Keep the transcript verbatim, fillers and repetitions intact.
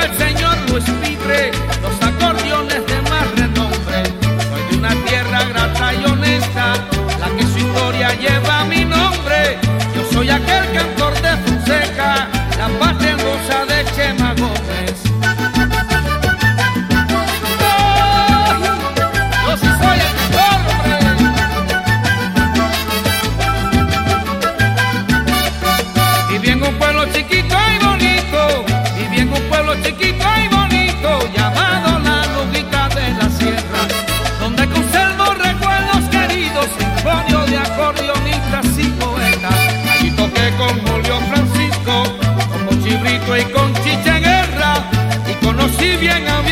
el señor Luis Pitre, los acordeones de más renombre. Soy de una tierra grata y honesta, la que su historia lleva mi nombre. Yo soy aquel cantor de Fonseca, la patria hermosa de Chema Gómez. ¡Oh! Yo sí soy el cantor, hombre. Viví en un pueblo chiquito y bonito, viví en un pueblo chiquito y bonito, llamado La Lubita de la Sierra, donde conservo recuerdos queridos, sinfonio de acordeonistas y poetas. Allí toqué con Julio Francisco, con Chibrito y con Chicha Guerra, y conocí bien a